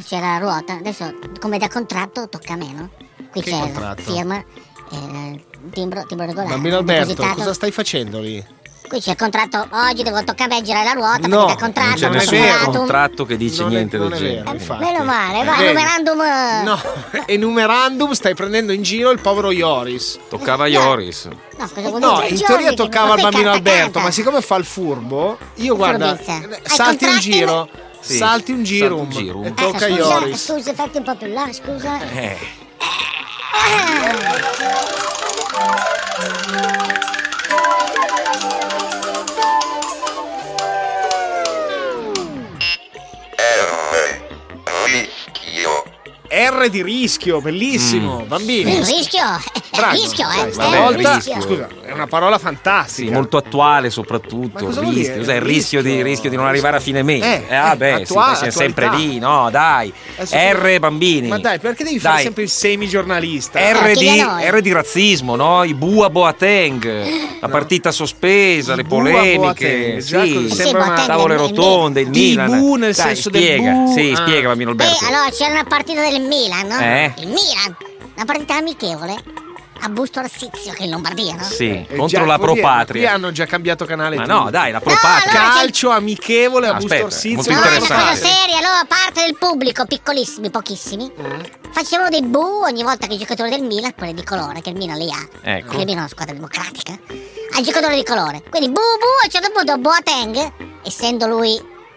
c'era la ruota, adesso come da contratto tocca a me, no? Qui Che c'è contratto? la firma, timbro regolare. Bambino Alberto, depositato. cosa stai facendo lì? Qui c'è il contratto, oggi devo toccare a me girare la ruota, No, perché da contratto, Non c'è non è nessun vero. contratto che dice Non è- niente non del è vero, genere. infatti. Meno male, vai, Vedi? numerandum. No, enumerandum stai prendendo in giro il povero Ioris. Toccava a Ioris. No, cosa vuol No, dire? in Giorni teoria che- toccava al ma qui bambino carta, Alberto, carta. ma siccome fa il furbo, io guarda, Furbizia. Hai salti un contratti? giro, Sì, salti un girum, salti un girum. e tocca a scusa, Ioris. scusa, fatti un po' più là, scusa. Rischio. R di rischio, bellissimo, bambini. Il rischio, Bravo. rischio, Dai, vabbè, stavolta, rischio. scusa, è una parola Sì, fantastica. molto attuale Ma soprattutto. cosa vuol Rischio, dire? cos'è il rischio di non arrivare a fine mese? Beh, attuale, sì, siamo sempre attualità. lì, no, dai. Adesso R bambini. Ma dai, perché devi fare Dai. sempre il semigiornalista? chiedi a noi. R di razzismo, no? I Bua Boateng, la partita sospesa, le Bua polemiche, Boateng, già sì, così sembra una- tavole Boateng rotonde, il di Milan. bu nel Dai, senso del spiega, bu. sì, Ah. spiega bambino Alberto. Allora c'era una partita del Milan, no? Il Milan, una partita amichevole a Busto Arsizio, che è in Lombardia, no? Sì, Eh contro già, la vuol Pro dire, Qui Patria. hanno già cambiato canale. Ma tutti. no, dai, la Pro No, Patria. no, Calcio amichevole a Busto Aspetta, Orsizio. molto No, è una interessante. cosa seria, allora parte del pubblico, piccolissimi, pochissimi, facevano dei bu ogni volta che i giocatori del Milan, quelli di colore, che il Milan li ha, Ecco. che il Milan è una squadra democratica, ha il giocatore di colore. Quindi bu bu, a un certo punto Boateng, essendo lui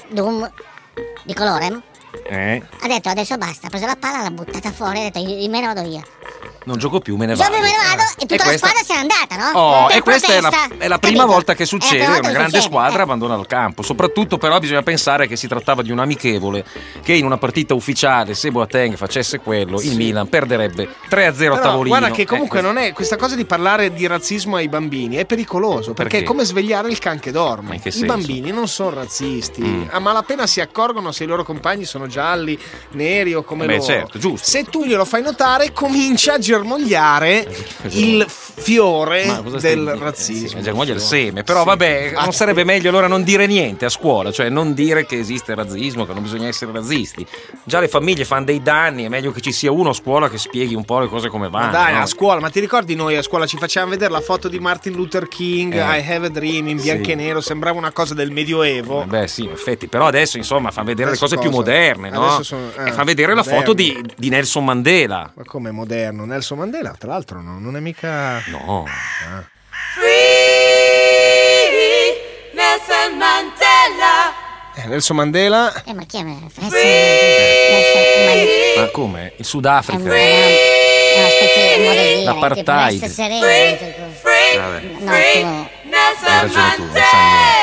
di colore, ha detto adesso basta, ha preso la palla, l'ha buttata fuori, ha detto io me ne vado via. Non gioco più, me ne Io vado. me ne vado e tutta la questa- squadra se n'è andata, no? Oh, Per e questa è protesta, la prima capito? volta che È la succede, prima volta una che grande succede, squadra abbandona il campo. Soprattutto però bisogna pensare che si trattava di un amichevole, che in una partita ufficiale, se Boateng facesse quello, il Milan perderebbe 3-0 a Però, tavolino. guarda che comunque questo- non è questa cosa di parlare di razzismo ai bambini è pericoloso perché Perché? è come svegliare il can che Ma dorme. in che I senso? bambini non sono razzisti, a malapena si accorgono se i loro compagni sono gialli, neri o come Beh, loro. certo, giusto. Se tu glielo fai notare, comincia a germogliare il fiore Ma cosa stai del dicendo? razzismo. Germoglia il seme, però Sì, vabbè, infatti. non sarebbe meglio allora non dire niente a scuola, cioè non dire che esiste razzismo, che non bisogna essere razzisti. Già le famiglie fanno dei danni, è meglio che ci sia uno a scuola che spieghi un po' le cose come vanno. Ma dai, no? a scuola, ma ti ricordi noi a scuola ci facevamo vedere la foto di Martin Luther King, I Have a Dream, in bianco Sì. e nero, sembrava una cosa del Medioevo. Beh sì, in effetti, però adesso insomma fa vedere Adesso le cose più cosa? moderne, no? Adesso sono- e fa vedere la moderno. foto di Nelson Mandela. Ma come moderno? Nelson Mandela, tra l'altro, non è mica. No. Nelson Mandela. Nelson Mandela. Ma chi è? Ma come? Il Sudafrica. È una specie di modo di dire, L'apartheid. tipo essere sereno, tipo- Vabbè. no, tipo Nelson Hai ragione tu, non sai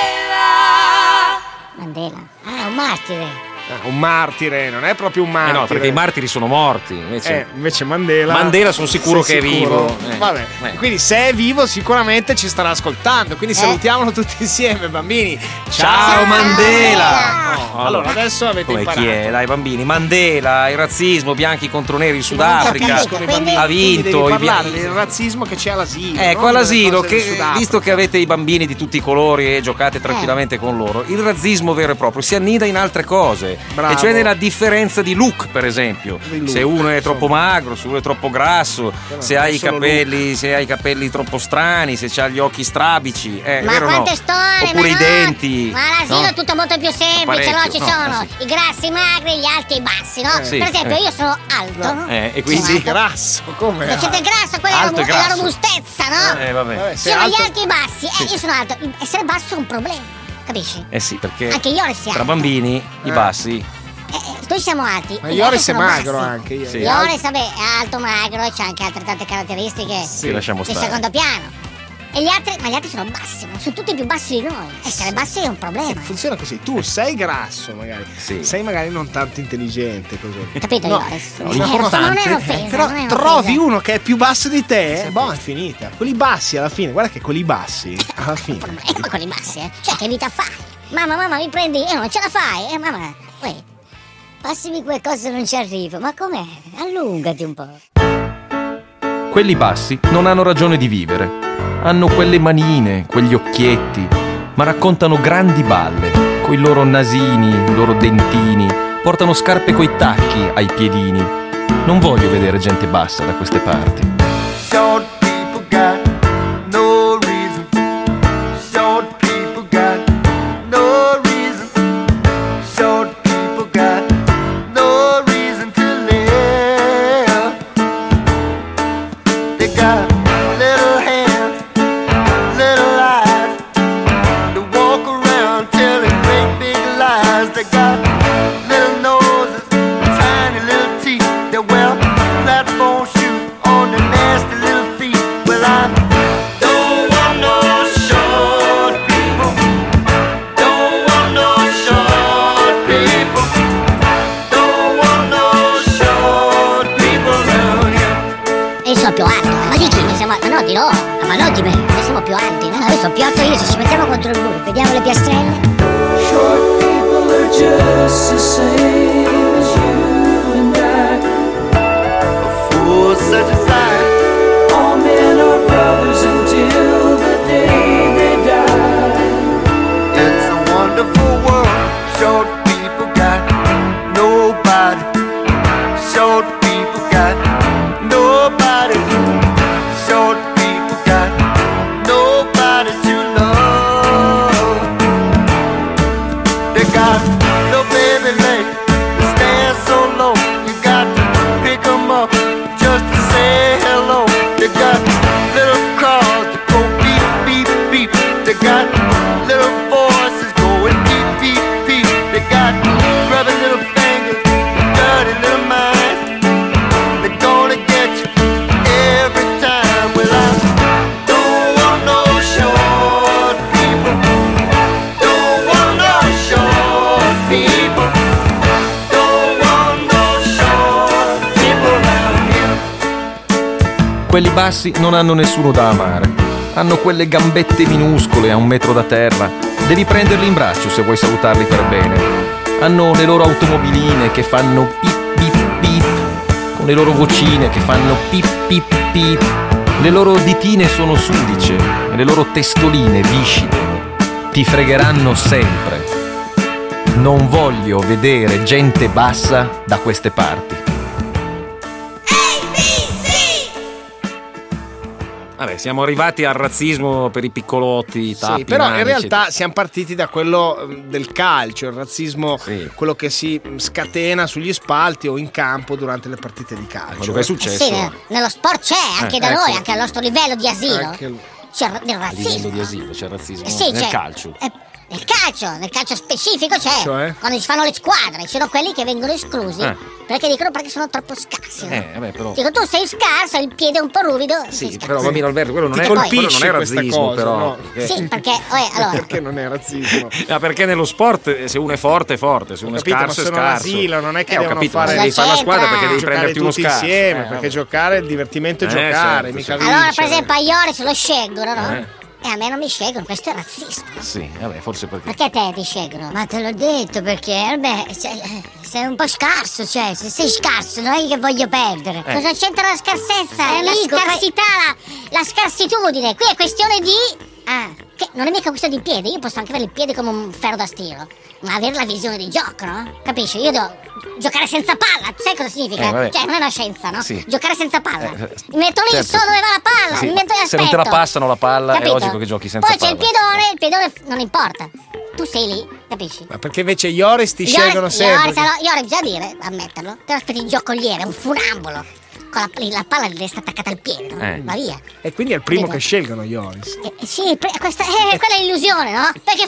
niente. Mandela. Ah, è un martire. Un martire, non è proprio un martire. No, perché i martiri sono morti. Invece Mandela. Mandela sono sicuro sei che è sicuro? vivo. Vabbè, quindi se è vivo sicuramente ci starà ascoltando. Quindi salutiamolo tutti insieme, bambini. Ciao Mandela! Oh, allora, adesso avete Come imparato. chi è? Dai bambini, Mandela, il razzismo, bianchi contro neri in Non Sudafrica, capiscono i bambini, ha quindi vinto devi i parlare bianchi. del razzismo che c'è all'asilo. Ecco, non all'asilo, delle cose del che, Sudafrica. visto che avete i bambini di tutti i colori e giocate tranquillamente con loro, il razzismo vero e proprio si annida in altre cose. Bravo. E cioè nella differenza di look, per esempio. Di look, Se uno è troppo magro, se uno è troppo grasso, se non hai i solo capelli, se hai i capelli troppo strani, se c'ha gli occhi strabici, Ma vero o quante no? storie, Oppure ma i no? denti. Ma all'asilo no? è tutto molto più semplice, no? Parecchio, Ci no, sono sì. i grassi, i magri, gli alti e i bassi, no? Sì, Per esempio, eh. io sono alto. E quindi Sono alto. Grasso, come? Perché siete grasso, quella è Alto e la grasso. robustezza, no? Vabbè. Vabbè, Ci sei sono gli alto- alti e i bassi. Io sono alto. Essere basso è un problema, capisci? Sì, perché Anche Ioris è tra alto. bambini i bassi. Noi siamo alti. Ma gli Ioris altri è sono magro bassi. anche. Sì. Ioris, vabbè, è alto, magro e c'ha anche altre tante caratteristiche Che lasciamo di stare. secondo piano. E gli altri, ma gli altri sono bassi, sono tutti più bassi di noi. Essere bassi è un problema. Funziona così, tu sei grasso magari, Sì. sei magari non tanto intelligente così. Capito, No, Ioris? no, Ma non è un'offesa. Però non è trovi un'offesa. uno che è più basso di te, boh, è finita. Quelli bassi alla fine, guarda che quelli bassi alla fine. Problema con i bassi, eh. Cioè, che vita fai? Mamma, mi prendi? Non ce la fai? Mamma, uè, passimi qualcosa se non ci arrivo. Ma com'è? Allungati un po'. Quelli bassi non hanno ragione di vivere. Hanno quelle manine, quegli occhietti, ma raccontano grandi balle, coi loro nasini, i loro dentini, portano scarpe coi tacchi ai piedini. Non voglio vedere gente bassa da queste parti. Short people got no reason. Short people got no reason. Short people got no reason to live. They got little hands, little eyes. They walk around telling great big lies. They got little noses, tiny little teeth. They wear platform shoes on their nasty little feet. Well, I don't want no short people. Don't want no short people. Don't want no short people around here. E io sono più alto, Ma di chi? Ma no, di loro. Ma no, di me. Noi siamo più alti. No, io sono più alto io. Se ci mettiamo contro il muro, vediamo le piastrelle. Short people are just the same as you and I. Fools such as I. All men are brothers until the day they die. It's a wonderful world. Short people got nobody. Short people got nobody. Short people got nobody to love. They got no baby legs. They stand so low. You got to pick 'em up just to say hello. They got little cars that go beep, beep, beep. They got little voices going beep, beep, beep. They got grubby little fingers, dirty little minds. They're gonna get you every time. Well, I don't want no short people. Don't want no short people. Don't want no short people around here. Quelli bassi non hanno nessuno da amare. Hanno quelle gambette minuscole a 1 metro da terra. Devi prenderli in braccio se vuoi salutarli per bene. Hanno le loro automobiline che fanno pip pip pip, con le loro vocine che fanno pip pip pip. Le loro ditine sono sudice e le loro testoline viscide. Ti fregheranno sempre. Non voglio vedere gente bassa da queste parti. Vabbè, siamo arrivati al razzismo per i piccolotti, tappi, Sì, però in nani, realtà eccetera. siamo partiti da quello del calcio, il razzismo, Sì. quello che si scatena sugli spalti o in campo durante le partite di calcio. Quello che è successo Sì, nello sport c'è, anche da ecco. noi, anche al nostro livello di asilo. Anche- C'è del a livello razzismo. di asilo, c'è razzismo Sì, nel c'è. calcio. Nel calcio specifico c'è. Cioè? Quando si fanno le squadre, ci sono quelli che vengono esclusi perché dicono perché sono troppo scarsi. no? Vabbè, però. Dico, tu sei scarso, hai il piede un po' ruvido. sei Sì, scarso. però bambino Alberto, quello non Ti è, colpisce quello non è questa razzismo, cosa, però. no? Sì, perché allora, Perché non è razzismo? Perché nello sport se uno è forte, se uno è Capito, ma scarso, è sono scarso. all'asilo, non è che ho devono capito, fare- ma devi fare la squadra Cosa perché devi Giocare prenderti uno tutti scarso. insieme, perché vabbè. giocare, il divertimento è giocare, certo, mica sì. allora, per vincere. esempio, a Ioris lo scelgono, no? E a me non mi scelgono, questo è razzismo. Sì, vabbè, forse perché. Perché te ti scelgono? Ma te l'ho detto perché, vabbè, sei un po' scarso, cioè, se sei scarso non è che voglio perdere. Cosa c'entra la scarsezza? La scarsità, la scarsitudine. Qui è questione di... che non è mica questione di piedi, io posso anche avere il piede come un ferro da stiro, ma avere la visione di gioco, no? Capisci? Io devo giocare senza palla, sai cosa significa? vabbè. Cioè, non è una scienza, no? Sì. Giocare senza palla. Mi metto lì, certo. so dove va la palla, Sì, mi metto e se non te la aspetto. passano la palla, è Capito? logico che giochi senza Poi c'è palla. il piedone non importa. Tu sei lì, capisci? Ma perché invece Ioris ti scelgono sempre? Ioris, bisogna dire, ammetterlo. Te lo aspetti il giocoliere, un funambolo. Con la palla deve stare attaccata al piede, no? Va via. E quindi è il primo Capito? che scelgono Ioris. Sì, quella è l'illusione, no? Perché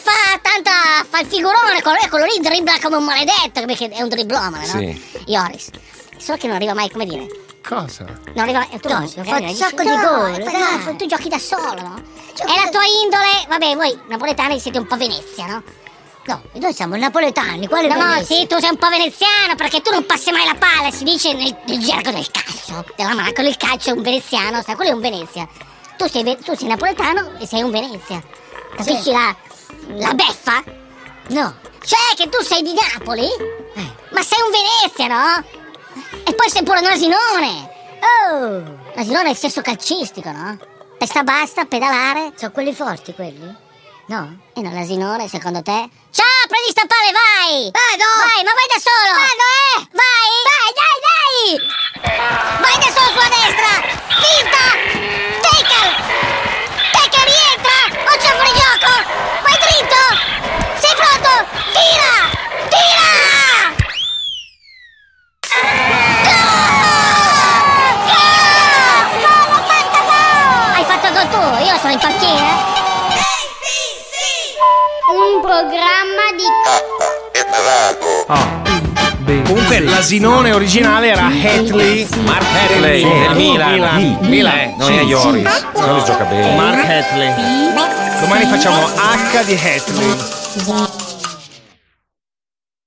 fa il figurone, quello lì dribbla come un maledetto, perché è un dribblomane, no? Sì. Ioris. Solo che non arriva mai, come dire. Cosa? Non arriva mai. Tu fa un sacco di gol, dai. Tu giochi da solo, no? È la tua indole. Vabbè, voi napoletani siete un po' Venezia, no? No, noi siamo napoletani, quale No, Venezia? sì, tu sei un po' veneziano perché tu non passi mai la palla, si dice nel gergo del calcio. Della macchina del calcio è un veneziano, sai, quello è un Venezia. Tu sei napoletano e sei un Venezia. Capisci la beffa? No. Cioè che tu sei di Napoli, ma sei un Venezia, no? E poi sei pure un asinone. Oh, L'asinone è il sesso calcistico, no? Testa bassa, pedalare. sono quelli forti quelli? No? E no, l'asinone, secondo te? Ciao, prendi sta palla e vai! Vai, ma vai da solo! Vai! Dai! Vai da solo sulla destra! Finta! Taker, rientra! Non c'è fuori gioco! Vai dritto! Sei pronto? Tira! Hai fatto gol tu, io sono in panchina. Un programma di... Comunque l'asinone originale era Hatley. Mark Hatley del Milan. Non è Joris. Non gioca bene. Mark Hatley. Domani facciamo H di Hatley.